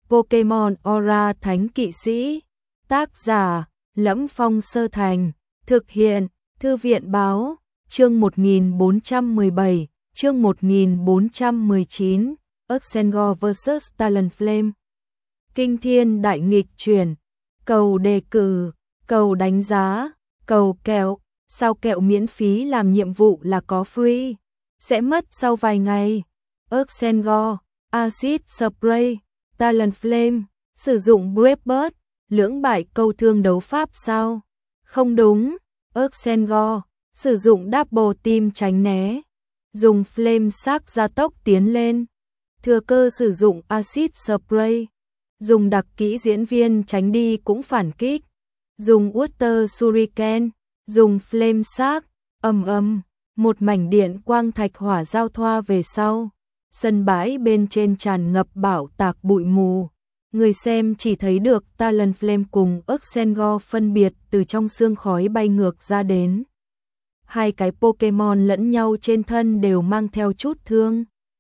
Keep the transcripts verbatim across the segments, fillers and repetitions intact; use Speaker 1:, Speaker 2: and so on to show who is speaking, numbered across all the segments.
Speaker 1: Pokemon Aura Thánh Kỵ Sĩ. Tác giả: Lẫm Phong Sơ Thành. Thực hiện: Thư viện báo. Chương một nghìn bốn trăm mười bảy, chương một nghìn bốn trăm mười chín, Exeggutor versus Talonflame. Kinh thiên đại nghịch chuyển. Cầu đề cử, cầu đánh giá, cầu kẹo. Sao kẹo miễn phí làm nhiệm vụ là có free? Sẽ mất sau vài ngày. Exeggutor, Acid Spray, Talonflame, sử dụng Brave Bird, lưỡng bại câu thương đấu pháp sao? Không đúng. Exeggutor, sử dụng Double Team tránh né, dùng Flame Shark gia tốc tiến lên, thừa cơ sử dụng Acid Spray, dùng đặc kỹ diễn viên tránh đi cũng phản kích, dùng Water Shuriken, dùng Flame Shark, ầm ầm, một mảnh điện quang thạch hỏa giao thoa về sau. Sân bãi bên trên tràn ngập bão tạc bụi mù. Người xem chỉ thấy được Talonflame cùng Exeggutor phân biệt từ trong sương khói bay ngược ra đến. Hai cái Pokemon lẫn nhau trên thân đều mang theo chút thương.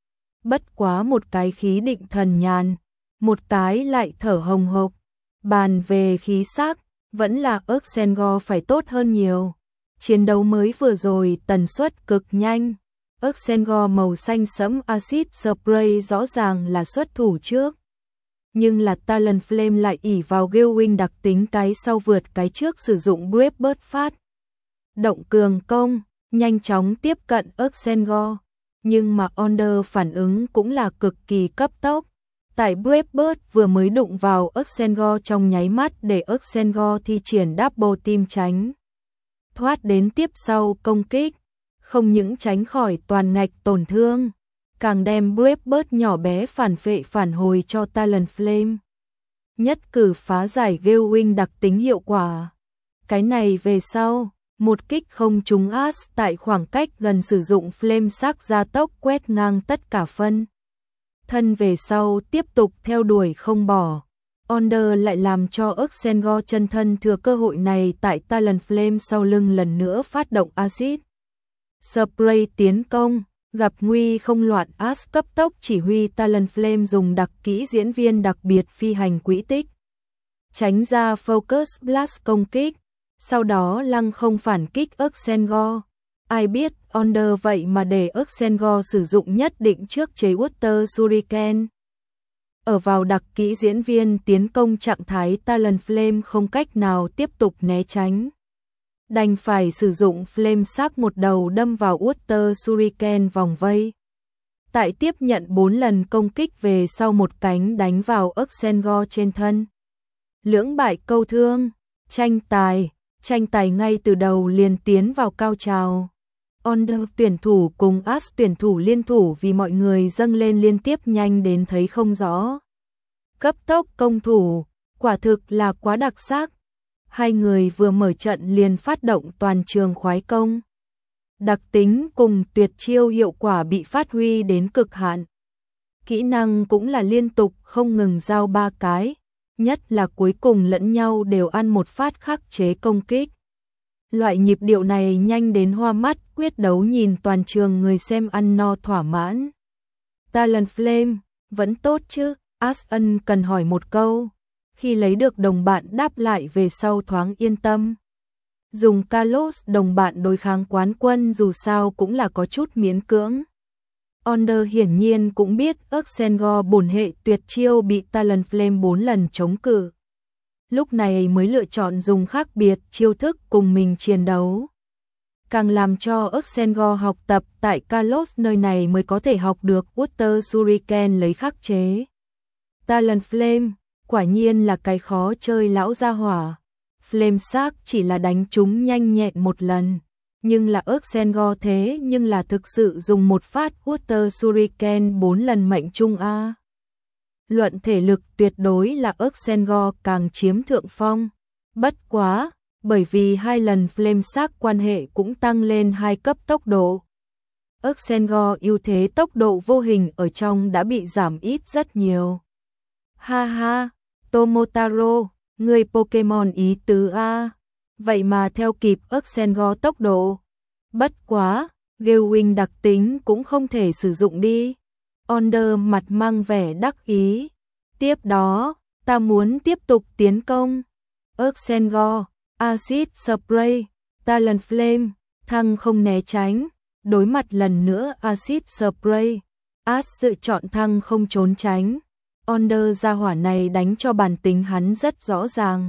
Speaker 1: Bất quá một cái khí định thần nhàn, một cái lại thở hồng hộc. Bàn về khí sắc, vẫn là Exeggutor phải tốt hơn nhiều. Chiến đấu mới vừa rồi tần suất cực nhanh. Exeggutor màu xanh sẫm Acid Spray rõ ràng là xuất thủ trước. Nhưng là Talonflame lại ỷ vào Gale Wing đặc tính cái sau vượt cái trước sử dụng Brave Bird phát động cường công, nhanh chóng tiếp cận Exeggutor. Nhưng mà Onder phản ứng cũng là cực kỳ cấp tốc. Tại Brave Bird vừa mới đụng vào Exeggutor trong nháy mắt để Exeggutor thi triển Double Team tránh thoát đến tiếp sau công kích. Không những tránh khỏi toàn ngạch tổn thương, càng đem Brave Bird nhỏ bé phản vệ phản hồi cho Talonflame. Nhất cử phá giải Gale Wing đặc tính hiệu quả. Cái này về sau, một kích không trúng Ash tại khoảng cách gần sử dụng Flame Shark gia tốc quét ngang tất cả phân thân về sau tiếp tục theo đuổi không bỏ. Onder lại làm cho Exeggutor chân thân thừa cơ hội này tại Talonflame sau lưng lần nữa phát động Acid Spray tiến công, gặp nguy không loạn Ash cấp tốc chỉ huy Talonflame dùng đặc kỹ diễn viên đặc biệt phi hành quỹ tích, tránh ra Focus Blast công kích, sau đó lăng không phản kích Exeggutor. Ai biết Onder vậy mà để Exeggutor sử dụng nhất định trước chế Water Shuriken. Ở vào đặc kỹ diễn viên tiến công trạng thái, Talonflame không cách nào tiếp tục né tránh, đành phải sử dụng Flame Shark một đầu đâm vào Water Shuriken vòng vây. Tại tiếp nhận bốn lần công kích về sau một cánh đánh vào Exeggutor trên thân. Lưỡng bại câu thương, tranh tài, tranh tài ngay từ đầu liền tiến vào cao trào. Onder tuyển thủ cùng Ash tuyển thủ liên thủ vì mọi người dâng lên liên tiếp nhanh đến thấy không rõ. Cấp tốc công thủ, quả thực là quá đặc sắc. Hai người vừa mở trận liền phát động toàn trường khoái công. Đặc tính cùng tuyệt chiêu hiệu quả bị phát huy đến cực hạn. Kỹ năng cũng là liên tục không ngừng giao ba cái, nhất là cuối cùng lẫn nhau đều ăn một phát khắc chế công kích. Loại nhịp điệu này nhanh đến hoa mắt, quyết đấu nhìn toàn trường người xem ăn no thỏa mãn. Talonflame, vẫn tốt chứ? Ash ân cần hỏi một câu. Khi lấy được đồng bạn đáp lại về sau thoáng yên tâm. Dùng Kalos đồng bạn đối kháng quán quân dù sao cũng là có chút miễn cưỡng. Onder hiển nhiên cũng biết Exeggutor bổn hệ tuyệt chiêu bị Talonflame bốn lần chống cự. Lúc này mới lựa chọn dùng khác biệt chiêu thức cùng mình chiến đấu. Càng làm cho Exeggutor học tập tại Kalos nơi này mới có thể học được Water Shuriken lấy khắc chế. Talonflame, quả nhiên là cái khó chơi lão gia hỏa. Flame Shark chỉ là đánh chúng nhanh nhẹn một lần, nhưng là Exeggutor thế nhưng là thực sự dùng một phát Water Shuriken bốn lần mệnh trung a. Luận thể lực tuyệt đối là Exeggutor càng chiếm thượng phong. Bất quá, bởi vì hai lần Flame Shark quan hệ cũng tăng lên hai cấp tốc độ. Exeggutor ưu thế tốc độ vô hình ở trong đã bị giảm ít rất nhiều. Ha ha, Tomotaro, người Pokemon ý tứ a, vậy mà theo kịp Exeggutor tốc độ. Bất quá, Gale Wing đặc tính cũng không thể sử dụng đi. Onder mặt mang vẻ đắc ý. Tiếp đó, ta muốn tiếp tục tiến công. Erxengor, Acid Spray, Talonflame, thăng không né tránh, đối mặt lần nữa Acid Spray. As sự chọn thăng không trốn tránh. Onder gia hỏa này đánh cho bản tính hắn rất rõ ràng.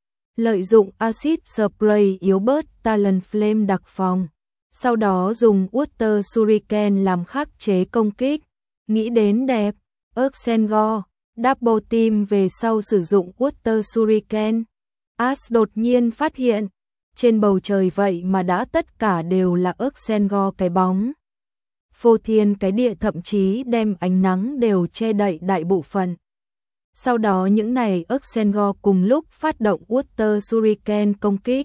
Speaker 1: Lợi dụng Acid Spray yếu bớt Talonflame đặc phòng. Sau đó dùng Water Shuriken làm khắc chế công kích. Nghĩ đến đẹp, Erxengor, Double Team về sau sử dụng Water Shuriken. As đột nhiên phát hiện, trên bầu trời vậy mà đã tất cả đều là Erxengor cái bóng. Phô thiên cái địa thậm chí đem ánh nắng đều che đậy đại bộ phận. Sau đó những này Erxengor cùng lúc phát động Water Shuriken công kích.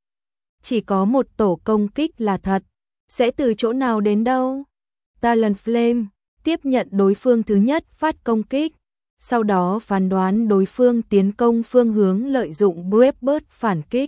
Speaker 1: Chỉ có một tổ công kích là thật, sẽ từ chỗ nào đến đâu? Talonflame tiếp nhận đối phương thứ nhất phát công kích, sau đó phán đoán đối phương tiến công phương hướng lợi dụng Brave Bird phản kích.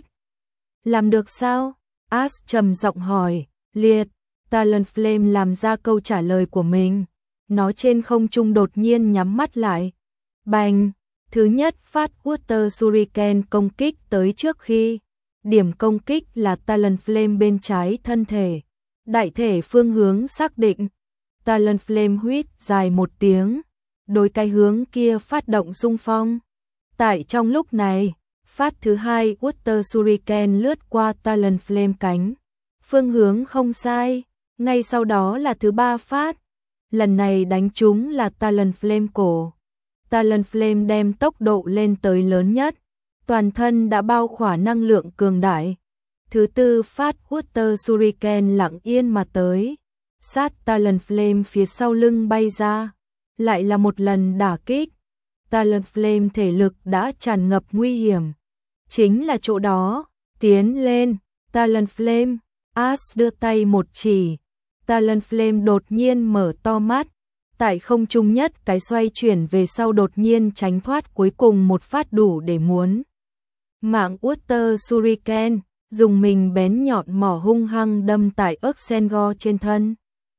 Speaker 1: Làm được sao? As trầm giọng hỏi. Liệt. Talonflame làm ra câu trả lời của mình. Nó trên không trung đột nhiên nhắm mắt lại. Bành. Thứ nhất phát Water Shuriken công kích tới trước khi. Điểm công kích là Talonflame bên trái thân thể. Đại thể phương hướng xác định. Talonflame huýt dài một tiếng. Đối cái hướng kia phát động xung phong. Tại trong lúc này, phát thứ hai Water Shuriken lướt qua Talonflame cánh. Phương hướng không sai, ngay sau đó là thứ ba phát. Lần này đánh trúng là Talonflame cổ. Talonflame đem tốc độ lên tới lớn nhất. Toàn thân đã bao khỏa năng lượng cường đại. Thứ tư phát Water Shuriken lặng yên mà tới. Sát Talonflame phía sau lưng bay ra. Lại là một lần đả kích. Talonflame thể lực đã tràn ngập nguy hiểm. Chính là chỗ đó. Tiến lên. Talonflame. As đưa tay một chỉ. Talonflame đột nhiên mở to mắt. Tại không trung nhất cái xoay chuyển về sau đột nhiên tránh thoát cuối cùng một phát đủ để muốn. Mạng Water Shuriken. Dùng mình bén nhọn mỏ hung hăng đâm tại Erxengor trên thân.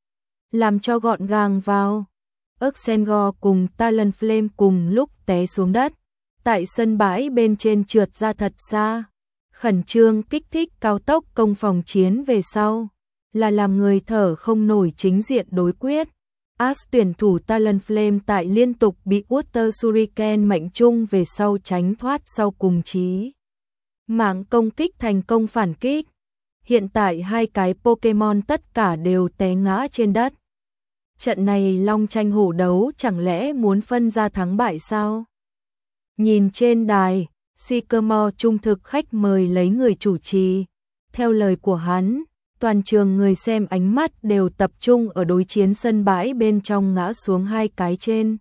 Speaker 1: Làm cho gọn gàng vào. Erxengor cùng Talonflame cùng lúc té xuống đất. Tại sân bãi bên trên trượt ra thật xa. Khẩn trương kích thích cao tốc công phòng chiến về sau. Là làm người thở không nổi chính diện đối quyết. As tuyển thủ Talonflame tại liên tục bị Water Shuriken mệnh trung về sau tránh thoát sau cùng chí. Mạng công kích thành công phản kích. Hiện tại hai cái Pokemon tất cả đều té ngã trên đất. Trận này long tranh hổ đấu chẳng lẽ muốn phân ra thắng bại sao? Nhìn trên đài, Sycamore trung thực khách mời lấy người chủ trì. Theo lời của hắn, toàn trường người xem ánh mắt đều tập trung ở đối chiến sân bãi bên trong ngã xuống hai cái trên.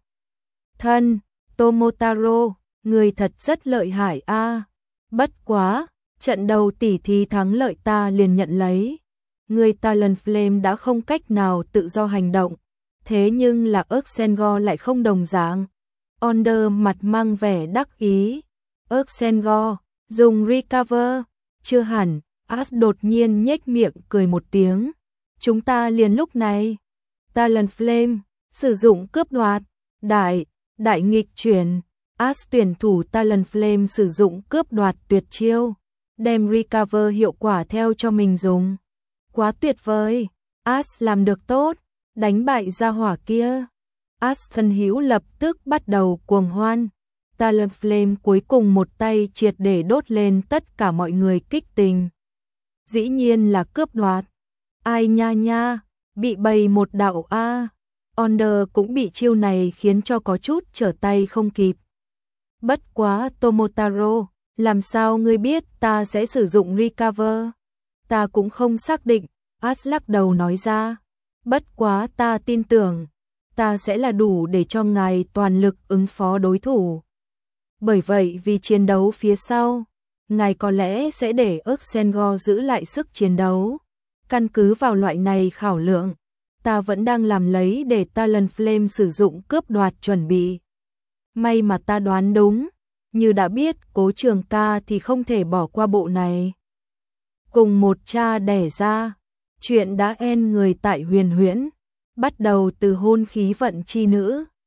Speaker 1: Thân, Tomotaro, người thật rất lợi hại a. À. Bất quá, trận đầu tỉ thí thắng lợi ta liền nhận lấy. Người Talonflame đã không cách nào tự do hành động. Thế nhưng là Erxengor lại không đồng dạng. Onder mặt mang vẻ đắc ý. Erxengor, dùng recover. Chưa hẳn, As đột nhiên nhếch miệng cười một tiếng. Chúng ta liền lúc này. Talonflame, sử dụng cướp đoạt. Đại, đại nghịch chuyển. As tuyển thủ Talonflame sử dụng cướp đoạt tuyệt chiêu. Đem recover hiệu quả theo cho mình dùng. Quá tuyệt vời. As làm được tốt. Đánh bại gia hỏa kia. As thân hữu lập tức bắt đầu cuồng hoan. Talonflame cuối cùng một tay triệt để đốt lên tất cả mọi người kích tình. Dĩ nhiên là cướp đoạt. Ai nha nha, bị bầy một đạo a. Onder cũng bị chiêu này khiến cho có chút trở tay không kịp. Bất quá Tomotaro, làm sao ngươi biết ta sẽ sử dụng recover? Ta cũng không xác định, As lắc đầu nói ra. Bất quá ta tin tưởng, ta sẽ là đủ để cho ngài toàn lực ứng phó đối thủ. Bởi vậy vì chiến đấu phía sau, ngài có lẽ sẽ để Erxengor giữ lại sức chiến đấu. Căn cứ vào loại này khảo lượng, ta vẫn đang làm lấy để Talonflame sử dụng cướp đoạt chuẩn bị. May mà ta đoán đúng, như đã biết Cố Trường Ca thì không thể bỏ qua bộ này. Cùng một cha đẻ ra, chuyện đã en người tại Huyền Huyễn, bắt đầu từ hôn khí vận chi nữ.